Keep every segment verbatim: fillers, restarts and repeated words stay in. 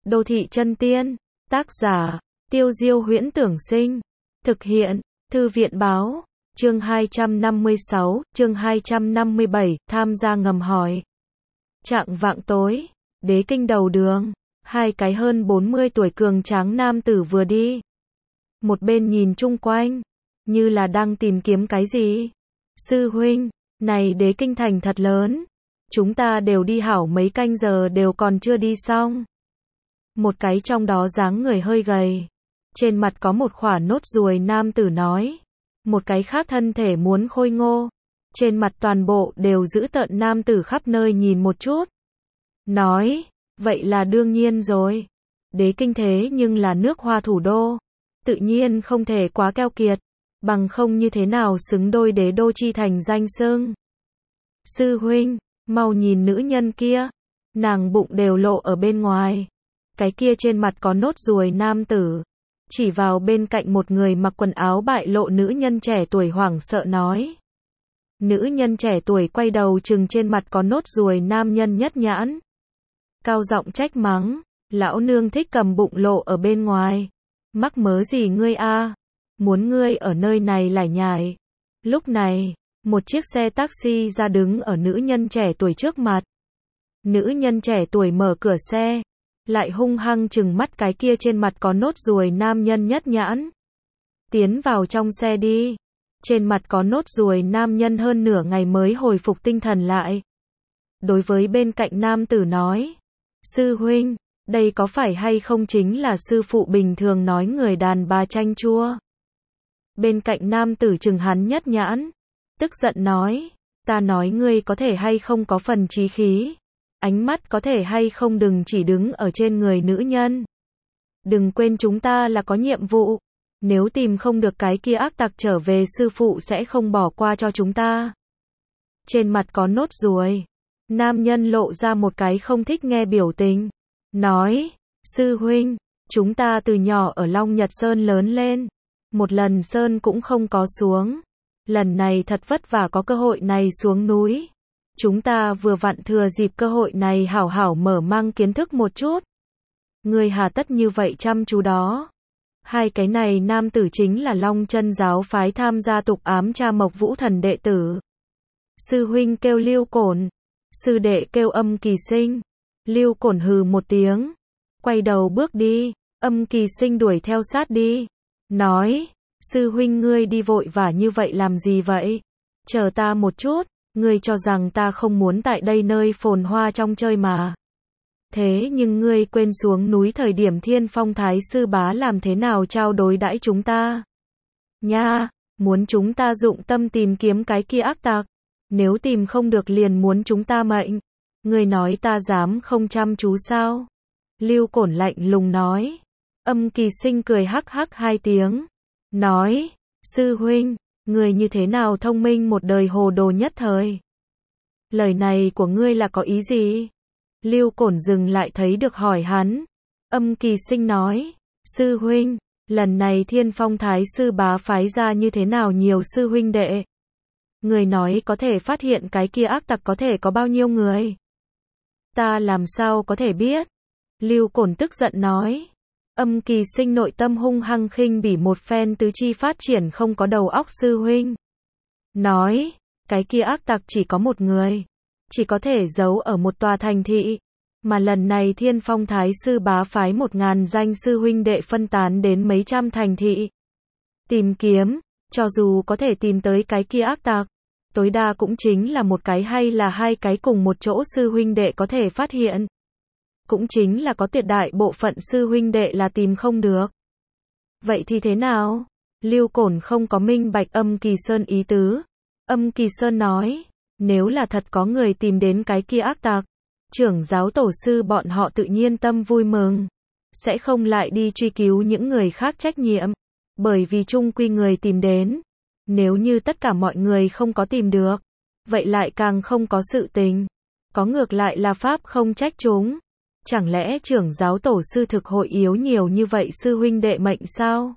Đô thị chân tiên, tác giả, Tiêu Diêu Huyễn Tưởng Sinh, thực hiện, Thư viện Báo, chương hai trăm năm mươi sáu, chương hai trăm năm mươi bảy, tham gia ngầm hỏi. Chạng vạng tối, Đế Kinh đầu đường, hai cái hơn bốn mươi tuổi cường tráng nam tử vừa đi. Một bên nhìn chung quanh, như là đang tìm kiếm cái gì. Sư huynh, này Đế Kinh thành thật lớn, chúng ta đều đi hảo mấy canh giờ đều còn chưa đi xong. Một cái trong đó dáng người hơi gầy, trên mặt có một khỏa nốt ruồi nam tử nói. Một cái khác thân thể muốn khôi ngô, trên mặt toàn bộ đều giữ tợn nam tử khắp nơi nhìn một chút. Nói, vậy là đương nhiên rồi. Đế Kinh thế nhưng là nước Hoa thủ đô, tự nhiên không thể quá keo kiệt, bằng không như thế nào xứng đôi đế đô chi thành danh xưng. Sư huynh, mau nhìn nữ nhân kia, nàng bụng đều lộ ở bên ngoài. Cái kia trên mặt có nốt ruồi nam tử chỉ vào bên cạnh một người mặc quần áo bại lộ nữ nhân trẻ tuổi hoảng sợ nói. Nữ nhân trẻ tuổi quay đầu chừng trên mặt có nốt ruồi nam nhân nhất nhãn, cao giọng trách mắng, lão nương thích cầm bụng lộ ở bên ngoài, mắc mớ gì ngươi a, muốn ngươi ở nơi này lải nhải. Lúc này, một chiếc xe taxi ra đứng ở nữ nhân trẻ tuổi trước mặt. Nữ nhân trẻ tuổi mở cửa xe, lại hung hăng chừng mắt cái kia trên mặt có nốt ruồi nam nhân nhất nhãn. Tiến vào trong xe đi. Trên mặt có nốt ruồi nam nhân hơn nửa ngày mới hồi phục tinh thần lại. Đối với bên cạnh nam tử nói. Sư huynh, đây có phải hay không chính là sư phụ bình thường nói người đàn bà chanh chua. Bên cạnh nam tử chừng hắn nhất nhãn, tức giận nói. Ta nói ngươi có thể hay không có phần trí khí. Ánh mắt có thể hay không đừng chỉ đứng ở trên người nữ nhân. Đừng quên chúng ta là có nhiệm vụ. Nếu tìm không được cái kia ác tặc trở về sư phụ sẽ không bỏ qua cho chúng ta. Trên mặt có nốt ruồi. Nam nhân lộ ra một cái không thích nghe biểu tình. Nói, sư huynh, chúng ta từ nhỏ ở Long Nhật Sơn lớn lên. Một lần Sơn cũng không có xuống. Lần này thật vất vả có cơ hội này xuống núi. Chúng ta vừa vặn thừa dịp cơ hội này hảo hảo mở mang kiến thức một chút. Người hà tất như vậy chăm chú đó. Hai cái này nam tử chính là Long Chân giáo phái tham gia tục ám tra Mộc Vũ Thần đệ tử. Sư huynh kêu Lưu Cổn, sư đệ kêu Âm Kỳ Sinh. Lưu Cổn hừ một tiếng, quay đầu bước đi. Âm Kỳ Sinh đuổi theo sát đi, nói, sư huynh ngươi đi vội vã như vậy làm gì vậy? Chờ ta một chút. Ngươi cho rằng ta không muốn tại đây nơi phồn hoa trong chơi mà. Thế nhưng ngươi quên xuống núi thời điểm Thiên Phong Thái sư bá làm thế nào trao đối đãi chúng ta. Nha, muốn chúng ta dụng tâm tìm kiếm cái kia ác tặc. Nếu tìm không được liền muốn chúng ta mệnh. Ngươi nói ta dám không chăm chú sao? Lưu Cổn lạnh lùng nói. Âm Kỳ Sinh cười hắc hắc hai tiếng. Nói, sư huynh. Ngươi như thế nào thông minh một đời hồ đồ nhất thời? Lời này của ngươi là có ý gì? Lưu Cổn dừng lại thấy được hỏi hắn. Âm Kỳ Sinh nói, sư huynh, lần này Thiên Phong Thái sư bá phái ra như thế nào nhiều sư huynh đệ? Người nói có thể phát hiện cái kia ác tặc có thể có bao nhiêu người? Ta làm sao có thể biết? Lưu Cổn tức giận nói. Âm Kỳ Sinh nội tâm hung hăng khinh bỉ một phen tứ chi phát triển không có đầu óc sư huynh. Nói, cái kia ác tặc chỉ có một người, chỉ có thể giấu ở một tòa thành thị, mà lần này Thiên Phong Thái sư bá phái một ngàn danh sư huynh đệ phân tán đến mấy trăm thành thị. Tìm kiếm, cho dù có thể tìm tới cái kia ác tặc, tối đa cũng chính là một cái hay là hai cái cùng một chỗ sư huynh đệ có thể phát hiện. Cũng chính là có tuyệt đại bộ phận sư huynh đệ là tìm không được. Vậy thì thế nào? Lưu Cổn không có minh bạch Âm Kỳ Sơn ý tứ. Âm Kỳ Sơn nói, nếu là thật có người tìm đến cái kia ác tặc, trưởng giáo tổ sư bọn họ tự nhiên tâm vui mừng, sẽ không lại đi truy cứu những người khác trách nhiệm, bởi vì chung quy người tìm đến. Nếu như tất cả mọi người không có tìm được, vậy lại càng không có sự tình, có ngược lại là pháp không trách chúng. Chẳng lẽ trưởng giáo tổ sư thực hội yếu nhiều như vậy sư huynh đệ mệnh sao?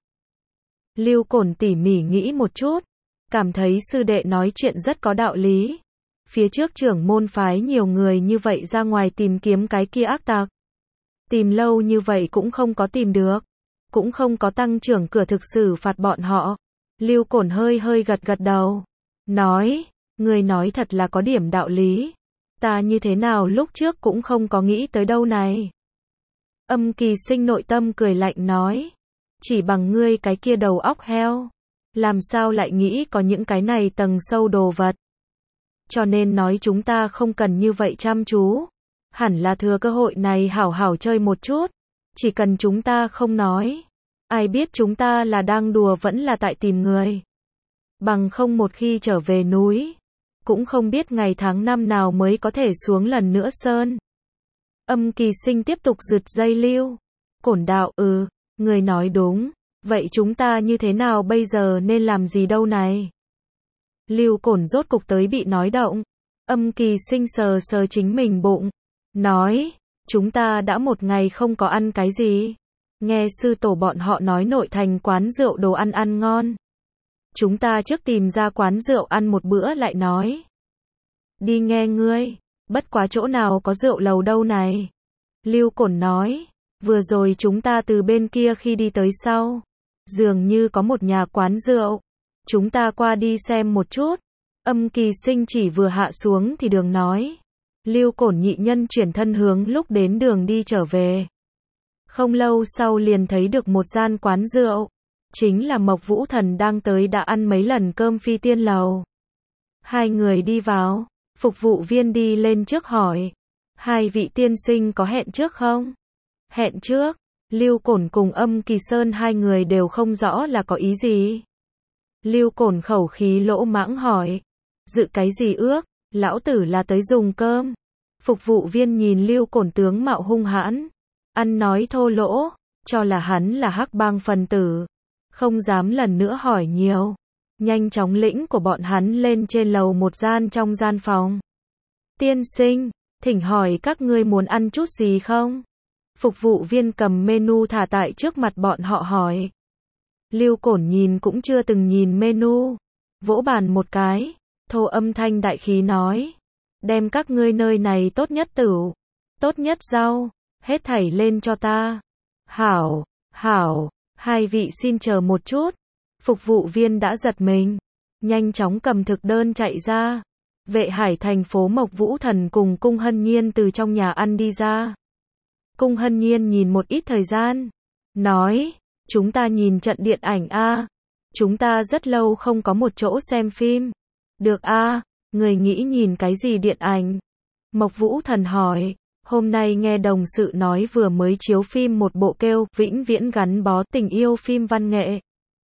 Lưu Cổn tỉ mỉ nghĩ một chút, cảm thấy sư đệ nói chuyện rất có đạo lý. Phía trước trưởng môn phái nhiều người như vậy ra ngoài tìm kiếm cái kia ác tặc. Tìm lâu như vậy cũng không có tìm được. Cũng không có tăng trưởng cửa thực xử phạt bọn họ. Lưu Cổn hơi hơi gật gật đầu. Nói, người nói thật là có điểm đạo lý. Ta như thế nào lúc trước cũng không có nghĩ tới đâu này. Âm Kỳ Sinh nội tâm cười lạnh nói. Chỉ bằng ngươi cái kia đầu óc heo. Làm sao lại nghĩ có những cái này tầng sâu đồ vật. Cho nên nói chúng ta không cần như vậy chăm chú. Hẳn là thừa cơ hội này hảo hảo chơi một chút. Chỉ cần chúng ta không nói. Ai biết chúng ta là đang đùa vẫn là tại tìm người. Bằng không một khi trở về núi. Cũng không biết ngày tháng năm nào mới có thể xuống lần nữa sơn. Âm Kỳ Sinh tiếp tục rượt dây Lưu Cổn đạo, ừ, người nói đúng. Vậy chúng ta như thế nào bây giờ nên làm gì đâu này? Lưu Cổn rốt cục tới bị nói động. Âm Kỳ Sinh sờ sờ chính mình bụng. Nói, chúng ta đã một ngày không có ăn cái gì. Nghe sư tổ bọn họ nói nội thành quán rượu đồ ăn ăn ngon. Chúng ta trước tìm ra quán rượu ăn một bữa lại nói. Đi nghe ngươi, bất quá chỗ nào có rượu lầu đâu này. Lưu Cổn nói, vừa rồi chúng ta từ bên kia khi đi tới sau. Dường như có một nhà quán rượu. Chúng ta qua đi xem một chút. Âm Kỳ Sinh chỉ vừa hạ xuống thì đường nói. Lưu Cổn nhị nhân chuyển thân hướng lúc đến đường đi trở về. Không lâu sau liền thấy được một gian quán rượu. Chính là Mộc Vũ Thần đang tới đã ăn mấy lần cơm Phi Tiên Lầu. Hai người đi vào. Phục vụ viên đi lên trước hỏi. Hai vị tiên sinh có hẹn trước không? Hẹn trước. Lưu Cổn cùng Âm Kỳ Sơn hai người đều không rõ là có ý gì. Lưu Cổn khẩu khí lỗ mãng hỏi. Dự cái gì ước? Lão tử là tới dùng cơm. Phục vụ viên nhìn Lưu Cổn tướng mạo hung hãn. Ăn nói thô lỗ. Cho là hắn là hắc bang phần tử. Không dám lần nữa hỏi nhiều. Nhanh chóng lĩnh của bọn hắn lên trên lầu một gian trong gian phòng. Tiên sinh, thỉnh hỏi các ngươi muốn ăn chút gì không? Phục vụ viên cầm menu thả tại trước mặt bọn họ hỏi. Lưu Cổn nhìn cũng chưa từng nhìn menu. Vỗ bàn một cái. Thô âm thanh đại khí nói. Đem các ngươi nơi này tốt nhất tửu. Tốt nhất rau. Hết thảy lên cho ta. Hảo, hảo. Hai vị xin chờ một chút. Phục vụ viên đã giật mình. Nhanh chóng cầm thực đơn chạy ra. Vệ Hải thành phố Mộc Vũ Thần cùng Cung Hân Nhiên từ trong nhà ăn đi ra. Cung Hân Nhiên nhìn một ít thời gian. Nói, chúng ta nhìn trận điện ảnh a. Chúng ta rất lâu không có một chỗ xem phim. Được a, người nghĩ nhìn cái gì điện ảnh? Mộc Vũ Thần hỏi. Hôm nay nghe đồng sự nói vừa mới chiếu phim một bộ kêu Vĩnh Viễn Gắn Bó Tình Yêu phim văn nghệ.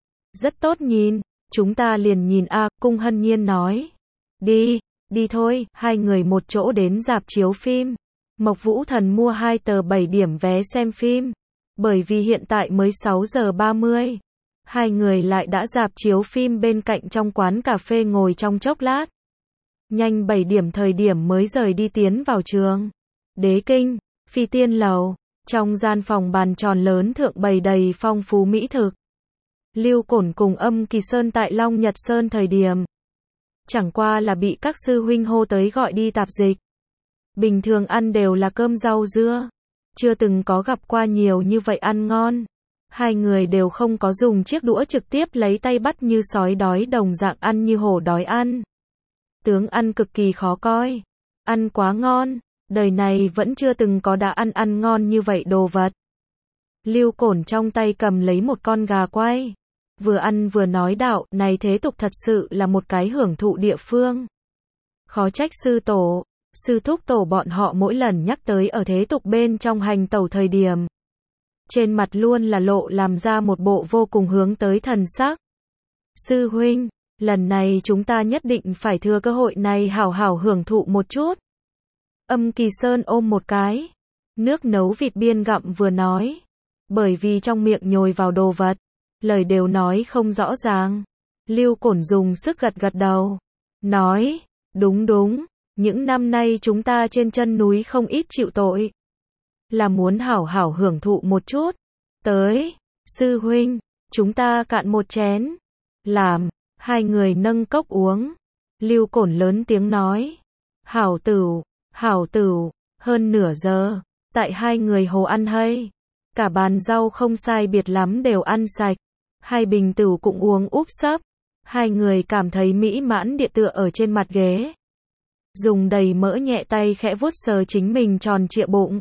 Rất tốt nhìn, chúng ta liền nhìn a, Cung Hân Nhiên nói. Đi, đi thôi, hai người một chỗ đến rạp chiếu phim. Mộc Vũ Thần mua hai tờ bảy điểm vé xem phim. Bởi vì hiện tại mới sáu giờ ba mươi. Hai người lại đã rạp chiếu phim bên cạnh trong quán cà phê ngồi trong chốc lát. Nhanh bảy điểm thời điểm mới rời đi tiến vào trường. Đế Kinh, Phi Tiên Lầu, trong gian phòng bàn tròn lớn thượng bày đầy phong phú mỹ thực. Lưu Cổn cùng Âm Kỳ Sơn tại Long Nhật Sơn thời điểm. Chẳng qua là bị các sư huynh hô tới gọi đi tạp dịch. Bình thường ăn đều là cơm rau dưa. Chưa từng có gặp qua nhiều như vậy ăn ngon. Hai người đều không có dùng chiếc đũa trực tiếp lấy tay bắt như sói đói đồng dạng ăn như hổ đói ăn. Tướng ăn cực kỳ khó coi. Ăn quá ngon. Đời này vẫn chưa từng có đã ăn ăn ngon như vậy đồ vật. Lưu Cổn trong tay cầm lấy một con gà quay. Vừa ăn vừa nói đạo, này thế tục thật sự là một cái hưởng thụ địa phương. Khó trách sư tổ, sư thúc tổ bọn họ mỗi lần nhắc tới ở thế tục bên trong hành tẩu thời điểm. Trên mặt luôn là lộ làm ra một bộ vô cùng hướng tới thần sắc. Sư huynh, lần này chúng ta nhất định phải thừa cơ hội này hảo hảo hưởng thụ một chút. Âm Kỳ Sơn ôm một cái. Nước nấu vịt biên gặm vừa nói. Bởi vì trong miệng nhồi vào đồ vật. Lời đều nói không rõ ràng. Lưu Cổn dùng sức gật gật đầu. Nói, đúng đúng, những năm nay chúng ta trên chân núi không ít chịu tội. Là muốn hảo hảo hưởng thụ một chút. Tới, sư huynh, chúng ta cạn một chén. Làm, hai người nâng cốc uống. Lưu Cổn lớn tiếng nói. Hảo tửu, hảo tửu, hơn nửa giờ. Tại hai người hồ ăn hay. Cả bàn rau không sai biệt lắm đều ăn sạch. Hai bình tửu cũng uống úp sấp. Hai người cảm thấy mỹ mãn địa tựa ở trên mặt ghế. Dùng đầy mỡ nhẹ tay khẽ vuốt sờ chính mình tròn trịa bụng.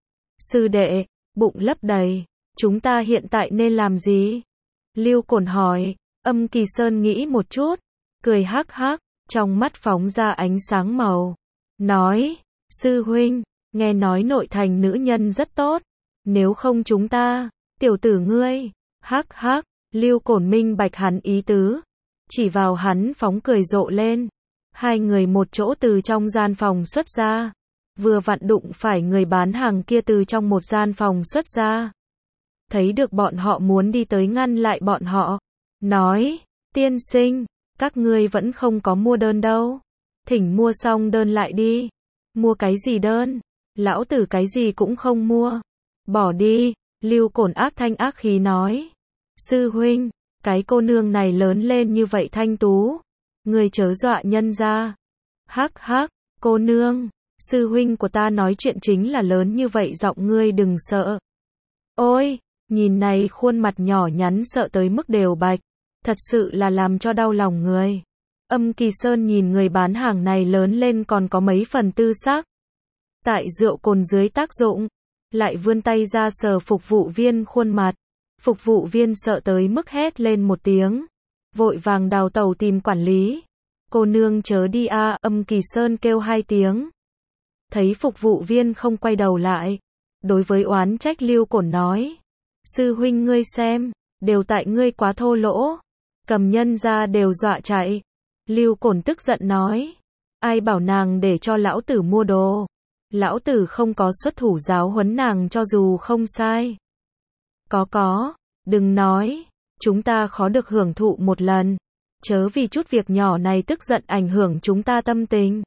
Sư đệ, bụng lấp đầy, chúng ta hiện tại nên làm gì? Lưu Cổn hỏi. Âm Kỳ Sơn nghĩ một chút, cười hắc hắc, trong mắt phóng ra ánh sáng màu. Nói, sư huynh, nghe nói nội thành nữ nhân rất tốt, nếu không chúng ta, tiểu tử ngươi, hắc hắc, Lưu Cổn minh bạch hắn ý tứ, chỉ vào hắn phóng cười rộ lên. Hai người một chỗ từ trong gian phòng xuất ra, vừa vặn đụng phải người bán hàng kia từ trong một gian phòng xuất ra. Thấy được bọn họ muốn đi tới ngăn lại bọn họ, nói, tiên sinh, các ngươi vẫn không có mua đơn đâu, thỉnh mua xong đơn lại đi. Mua cái gì đơn? Lão tử cái gì cũng không mua. Bỏ đi, Lưu Cổn ác thanh ác khí nói. Sư huynh, cái cô nương này lớn lên như vậy thanh tú, ngươi chớ dọa nhân ra. Hắc hắc, cô nương, sư huynh của ta nói chuyện chính là lớn như vậy giọng ngươi đừng sợ. Ôi, nhìn này khuôn mặt nhỏ nhắn sợ tới mức đều bạch, thật sự là làm cho đau lòng người. Âm Kỳ Sơn nhìn người bán hàng này lớn lên còn có mấy phần tư sắc. Tại rượu cồn dưới tác dụng, lại vươn tay ra sờ phục vụ viên khuôn mặt. Phục vụ viên sợ tới mức hét lên một tiếng, vội vàng đào tẩu tìm quản lý. Cô nương chớ đi a, Âm Kỳ Sơn kêu hai tiếng. Thấy phục vụ viên không quay đầu lại, đối với oán trách Lưu Cổn nói, sư huynh ngươi xem, đều tại ngươi quá thô lỗ, cầm nhân ra đều dọa chạy. Lưu Cổn tức giận nói, ai bảo nàng để cho lão tử mua đồ, lão tử không có xuất thủ giáo huấn nàng cho dù không sai. Có có, đừng nói, chúng ta khó được hưởng thụ một lần, chớ vì chút việc nhỏ này tức giận ảnh hưởng chúng ta tâm tình.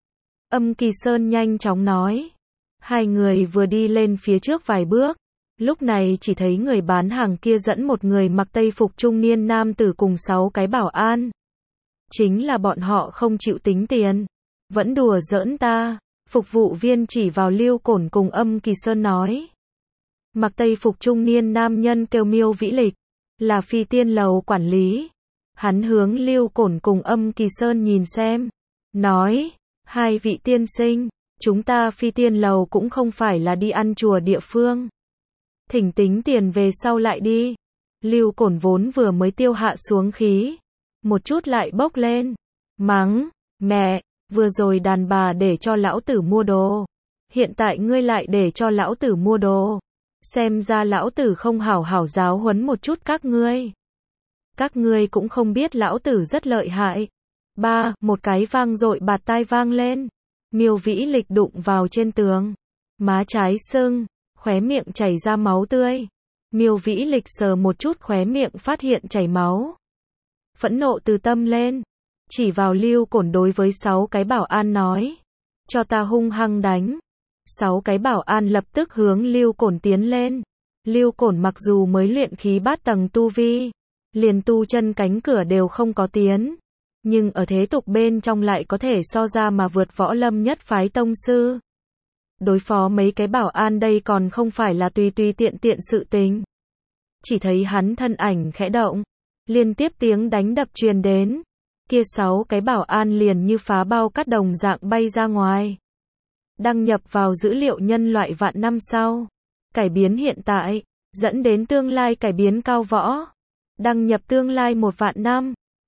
Âm Kỳ Sơn nhanh chóng nói. Hai người vừa đi lên phía trước vài bước, lúc này chỉ thấy người bán hàng kia dẫn một người mặc tây phục trung niên nam tử cùng sáu cái bảo an. Chính là bọn họ không chịu tính tiền, vẫn đùa giỡn ta. Phục vụ viên chỉ vào Lưu Cổn cùng Âm Kỳ Sơn nói. Mặc tây phục trung niên nam nhân kêu Miêu Vĩ Lịch, là Phi Tiên Lầu quản lý. Hắn hướng Lưu Cổn cùng Âm Kỳ Sơn nhìn xem, nói, hai vị tiên sinh, chúng ta Phi Tiên Lầu cũng không phải là đi ăn chùa địa phương. Thỉnh tính tiền về sau lại đi. Lưu Cổn vốn vừa mới tiêu hạ xuống khí, một chút lại bốc lên, mắng, mẹ, vừa rồi đàn bà để cho lão tử mua đồ, hiện tại ngươi lại để cho lão tử mua đồ, xem ra lão tử không hảo hảo giáo huấn một chút các ngươi. Các ngươi cũng không biết lão tử rất lợi hại. Ba, một cái vang dội bạt tai vang lên. Miêu Vĩ Lịch đụng vào trên tường, má trái sưng, khóe miệng chảy ra máu tươi. Miêu Vĩ Lịch sờ một chút khóe miệng phát hiện chảy máu. Phẫn nộ từ tâm lên, chỉ vào Lưu Cổn đối với sáu cái bảo an nói, cho ta hung hăng đánh. Sáu cái bảo an lập tức hướng Lưu Cổn tiến lên. Lưu Cổn mặc dù mới luyện khí bát tầng tu vi, liền tu chân cánh cửa đều không có tiến, nhưng ở thế tục bên trong lại có thể so ra mà vượt võ lâm nhất phái tông sư. Đối phó mấy cái bảo an đây còn không phải là tùy tùy tiện tiện sự tình. Chỉ thấy hắn thân ảnh khẽ động, liên tiếp tiếng đánh đập truyền đến, kia sáu cái bảo an liền như phá bao cát đồng dạng bay ra ngoài. Đăng nhập vào dữ liệu nhân loại vạn năm sau, cải biến hiện tại, dẫn đến tương lai cải biến cao võ. Đăng nhập tương lai một vạn năm.